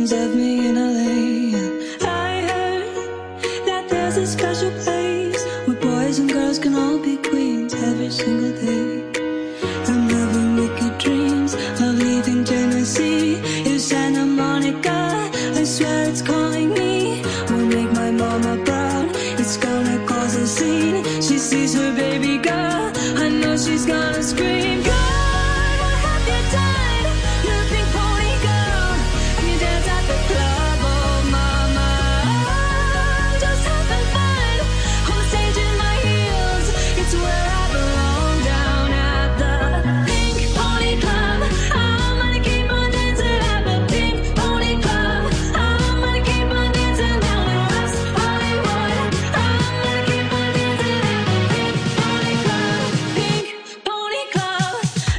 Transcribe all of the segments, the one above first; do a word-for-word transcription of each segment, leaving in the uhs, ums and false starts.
dreams of me in L A. And I heard that there's a special place where boys and girls can all be queens every single day. I'm having wicked dreams of leaving Tennessee. It's Santa Monica, I swear it's calling me. Will make my mama proud, it's gonna cause a scene. She sees her baby girl, I know she's gonna scream. God, what have you done? You pink pony girl, you dance at the club, oh mama. I'm just having fun, on stage in my heels. It's where I belong, down at the Pink Pony Club. I'm gonna keep on dancing at the Pink Pony Club. I'm gonna keep on dancing down in West Hollywood. I'm gonna keep on dancing at the Pink Pony Club. Pink Pony Club.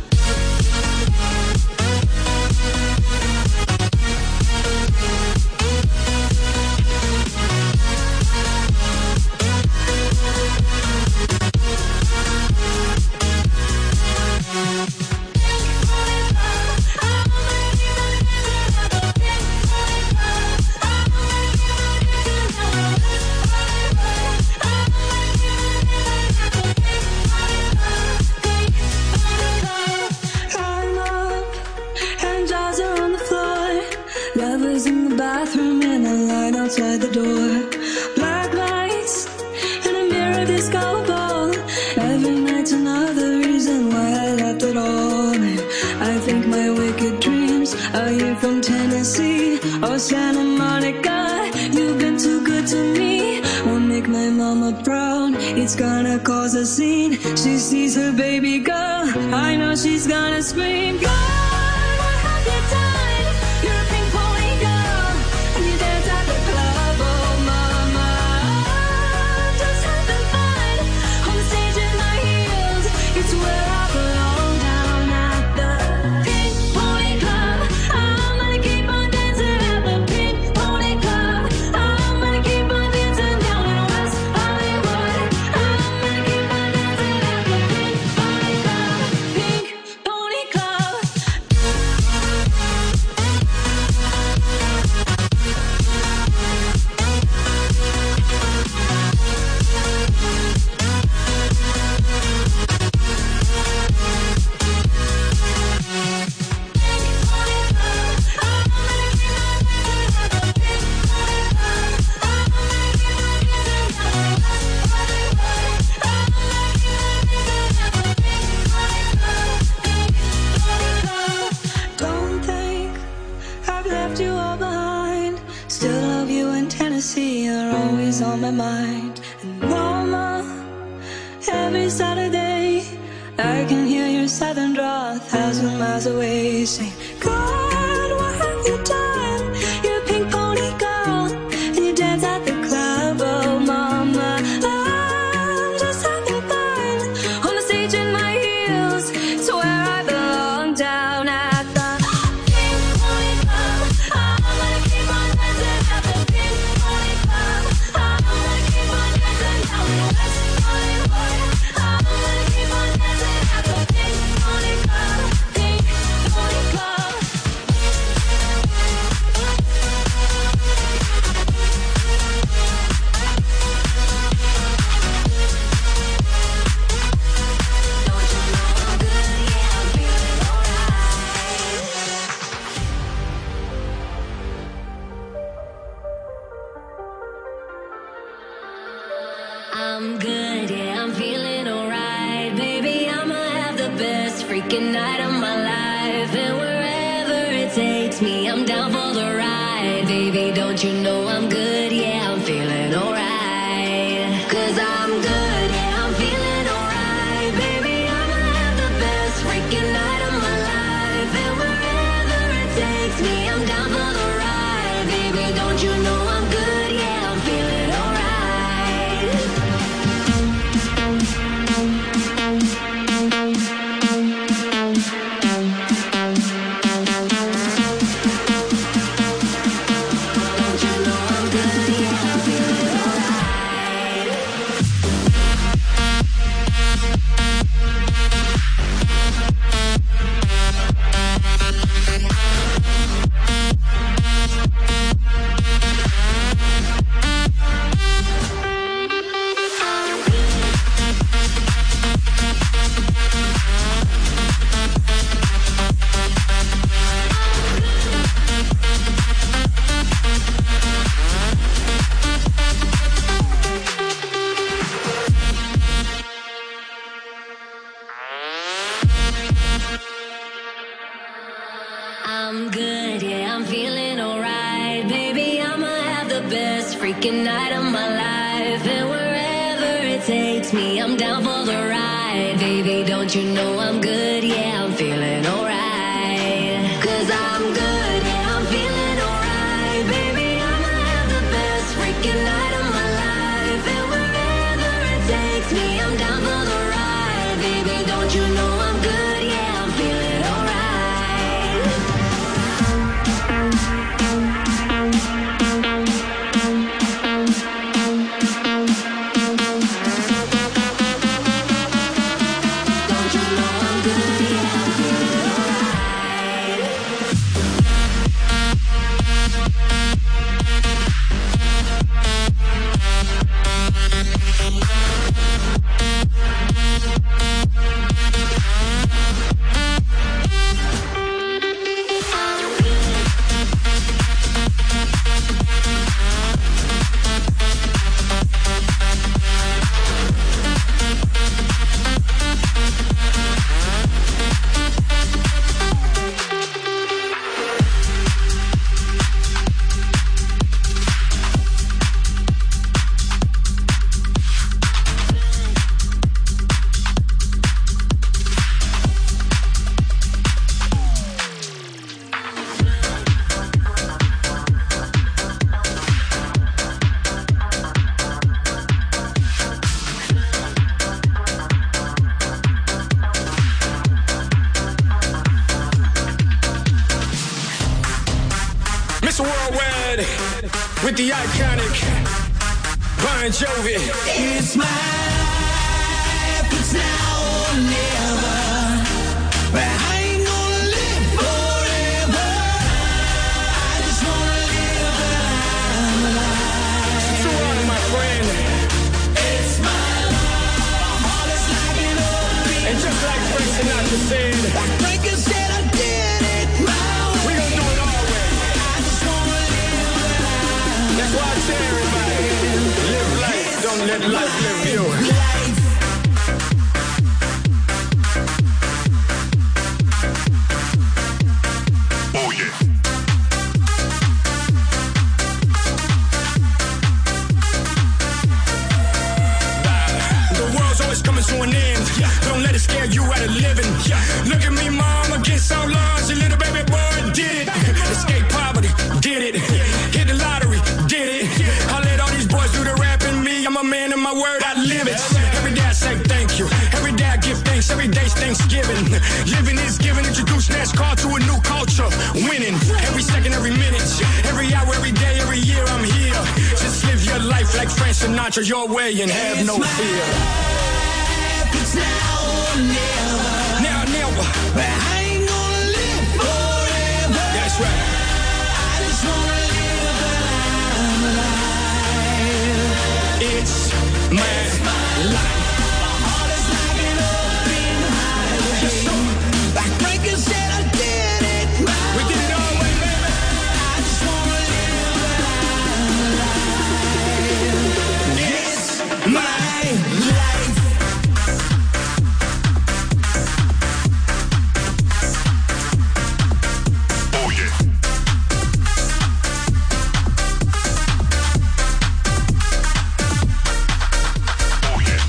I'm up and jaws are on the floor. Lovers in the bathroom and a line outside the door. Black lights and a mirror disco ball. Every night's another reason why I left it all. And I think my wicked dreams are you from Tennessee or Santa Monica. You've been too good to me. Won't make my mama proud. It's gonna cause a scene. She sees her baby girl, I know she's gonna scream. God, what have you done? You're a pink pony girl, and you dance at the club, oh mama. I'm just having fun, on the stage in my heels. It's where I belong, down at the Pink Pony Club. I'm gonna keep on dancing at the Pink Pony Club. I'm gonna keep on dancing down in West Hollywood. I'm gonna keep on dancing at the Pink Pony Club. Pink Pony Club. Don't think I've left you all behind. Still love you in Tennessee, you're always on my mind. And mama, every Saturday I can hear your southern draw a thousand miles away, saying, God, what have you done? You're a pink pony girl, and you dance at the club, oh mama. I'm just having fun, on the stage in my heels. It's where I belong, down at the Pink Pony Club. I'm gonna keep on dancing at the Pink Pony Club. I'm gonna keep on dancing down in West Hollywood. I'm gonna keep on dancing at the Pink Pony Club. Pink Pony Club. I'm good, yeah, I'm feeling alright. Baby, I'ma have the best freaking night of my life. And wherever it takes me, I'm down for the ride. Baby, don't you know I'm good, yeah, I'm feeling alright. Cause I'm good, yeah, I'm feeling alright. Baby, I'ma have the best freaking night of my life. And wherever it takes me, I'm down for the ride. Baby, don't you know I'm good, yeah, I'm feeling alright. Don't you know I'm good? I'm good, yeah, I'm feeling alright. Baby, I'ma have the best freaking night of my life. And wherever it takes me, I'm down for the ride. Baby, don't you know I'm good, yeah, I'm feeling alright. Cause I'm good, yeah, I'm feeling alright. Baby, I'ma have the best freaking night of my life. And wherever it takes me, I'm down for the ride. Baby, don't you know I'm good, yeah, I'm feeling alright. With the iconic Bon Jovi. It's my life, it's now or never. But I ain't gonna live forever. I just wanna live that I'm alive. So on, my friend. It's my life, my heart is like an open. And just like Frank Sinatra said, like Frank said, I did it my way. We gon' do it our way. I just wanna live that I'm alive. That's why I tell everybody, live life, don't let life live you. Oh yeah. The world's always coming to an end. Don't let it scare you out of living. Look at me, mom, against so large. A little baby boy did it. Escape poverty, did it. Hit the lottery, did it. I let all these boys do the rapping. Me, I'm a man of my word, I live it. Every day I say thank you. Every day I give thanks. Every day's Thanksgiving. Living is giving. Introduce NASCAR to a new culture. Winning every second, every minute, every hour, every day, every year. I'm here. Just live your life like Frank Sinatra your way and have no fear. It's now or never. Now, never. But I ain't gonna live forever. That's right. I just wanna live that I'm alive. It's my, it's my life. My heart is like an open highway. Yes, sir. Like Frankie said, I did it my We did it all way, baby. I just wanna live that I'm alive. It's my life. Oh yeah. Oh yeah.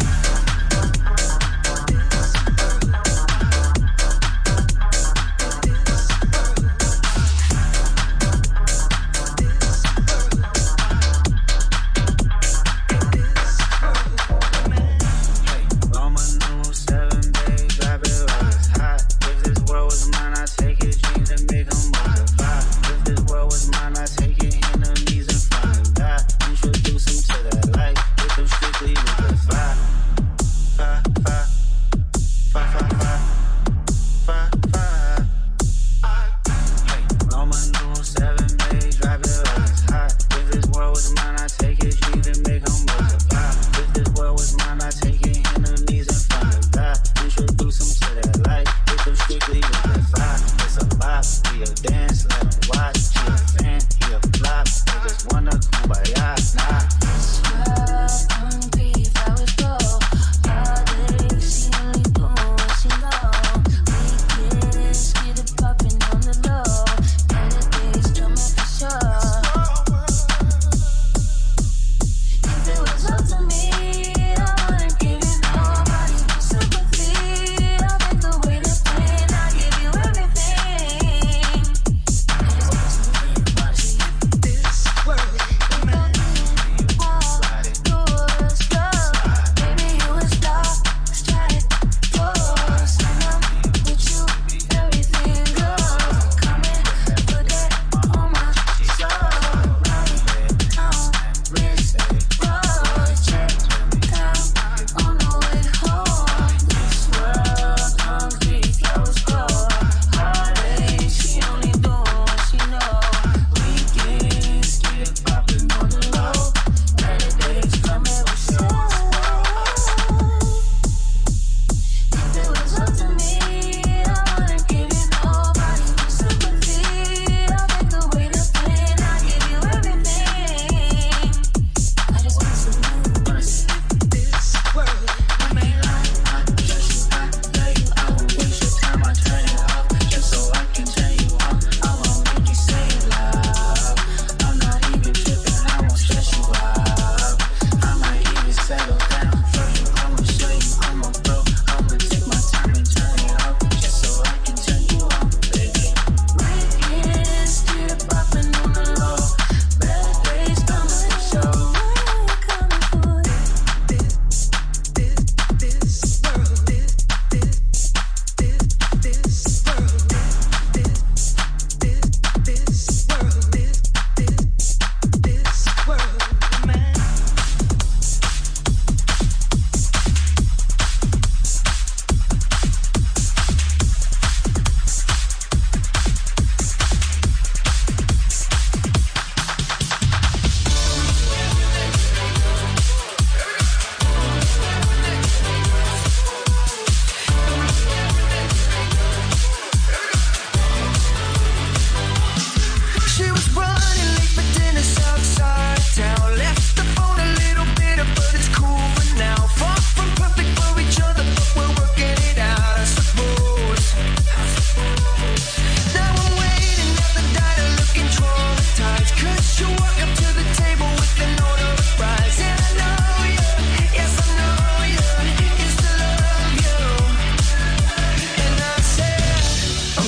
On my new seven days, drive it like it's hot. If this world was mine, I'd take it, dreams and make them multiply. If this world was mine, I'd take it, enemies in front of God. Introduce them to that life, hit them strictly with the fire. Fire, fire, fire, fire, fire, fire, fire. On my new seven days, drive it like it's hot. If this world was mine, I'd take it, dreams and make them multiply. If this world was mine, I'd take it, enemies in front of God. Introduce them to that life, hit them strictly with the fire. It's a bop, we a dance, let them watch. She a fan, he a flop, they just wanna kumbaya, nah. Get it poppin' on the low.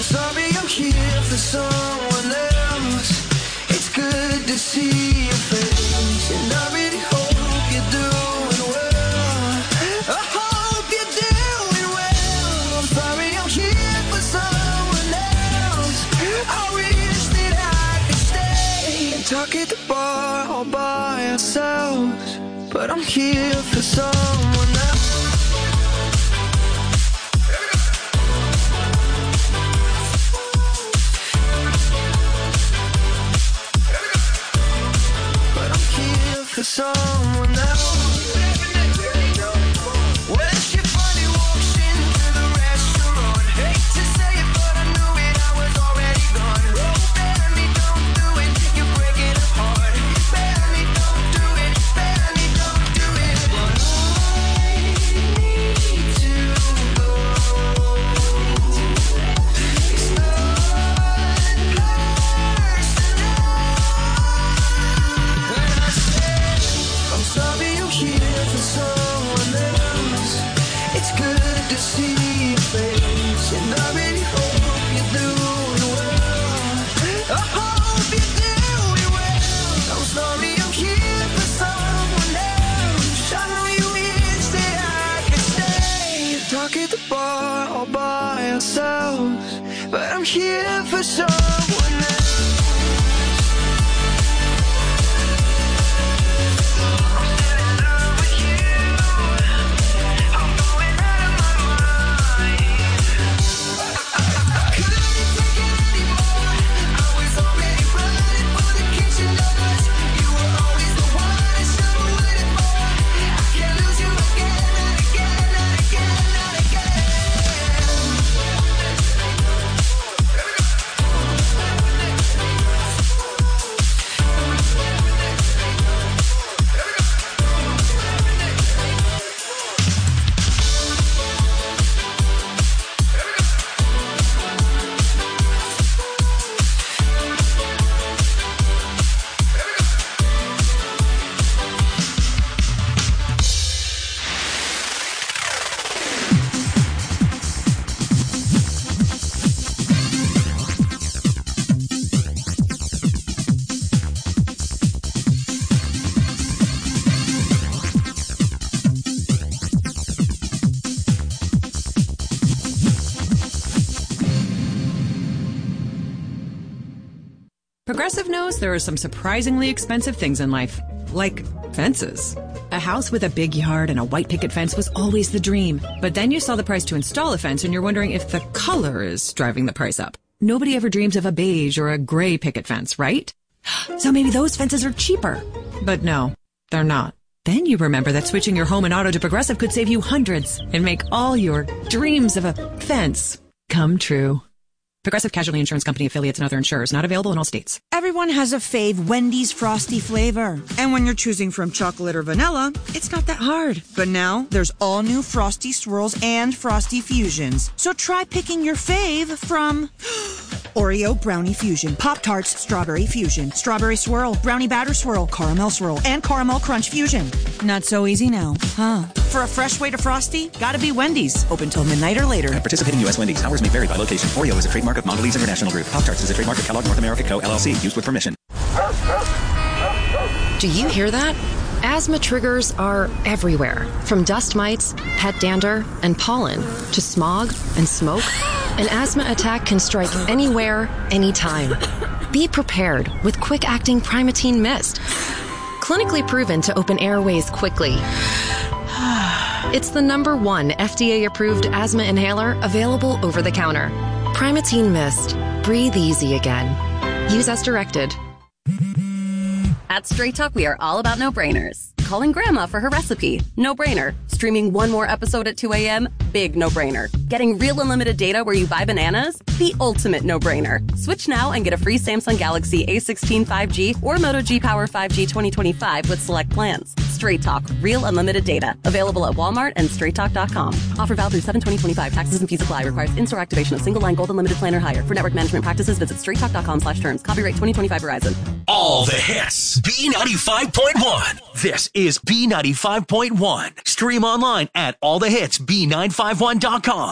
sorry I'm here for someone else. It's good to see your face, and I really hope you're doing well. I hope you're doing well. I'm sorry I'm here for someone else. I wish that I could stay and talk at the bar all by ourselves, but I'm here for someone else. For someone else. When she finally walks into the restaurant, hate to say it, but I knew it, I was already gone. Oh, baby, don't do it, you're breaking apart. Baby, don't do it, baby, don't do it. But I need to go. It's not personal. When I say I'm sorry I'm here for someone else. It's good to see your face, and I really hope you're doing well. I hope you're doing well. I'm sorry I'm here for someone else. I know you wish that I could stay and talk at the bar all by ourselves, but I'm here for someone else. Progressive knows there are some surprisingly expensive things in life, like fences. A house with a big yard and a white picket fence was always the dream. But then you saw the price to install a fence and you're wondering if the color is driving the price up. Nobody ever dreams of a beige or a gray picket fence, right? So maybe those fences are cheaper. But no, they're not. Then you remember that switching your home and auto to Progressive could save you hundreds and make all your dreams of a fence come true. Progressive Casualty Insurance Company affiliates and other insurers. Not available in all states. Everyone has a fave Wendy's Frosty flavor. And when you're choosing from chocolate or vanilla, it's not that hard. But now, there's all new Frosty Swirls and Frosty Fusions. So try picking your fave from Oreo Brownie Fusion, Pop-Tarts Strawberry Fusion, Strawberry Swirl, Brownie Batter Swirl, Caramel Swirl, and Caramel Crunch Fusion. Not so easy now, huh? For a fresh way to Frosty, gotta be Wendy's. Open till midnight or later. At participating U S Wendy's. Hours may vary by location. Oreo is a trademark of Mondelez International Group. Pop-Tarts is a trademark of Kellogg North America Co. L L C. Used with permission. Do you hear that? Asthma triggers are everywhere. From dust mites, pet dander, and pollen, to smog and smoke. An asthma attack can strike anywhere, anytime. Be prepared with quick-acting Primatene Mist. Clinically proven to open airways quickly. It's the number one F D A-approved asthma inhaler available over the counter. Primatene Mist. Breathe easy again. Use as directed. At Straight Talk, we are all about no-brainers. Calling Grandma for her recipe? No-brainer. Streaming one more episode at two a.m.? Big no-brainer. Getting real unlimited data where you buy bananas? The ultimate no-brainer. Switch now and get a free Samsung Galaxy A sixteen five G or Moto G Power five G twenty twenty-five with select plans. Straight Talk. Real unlimited data. Available at Walmart and straight talk dot com. Offer valid through seven twenty twenty-five. Taxes and fees apply. Requires in-store activation of single-line gold unlimited plan or higher. For network management practices, visit straight talk dot com slash terms. Copyright twenty twenty-five Verizon. All the hits. B ninety-five point one. This is B ninety-five point one. Stream online at all the hits B nine five one dot com.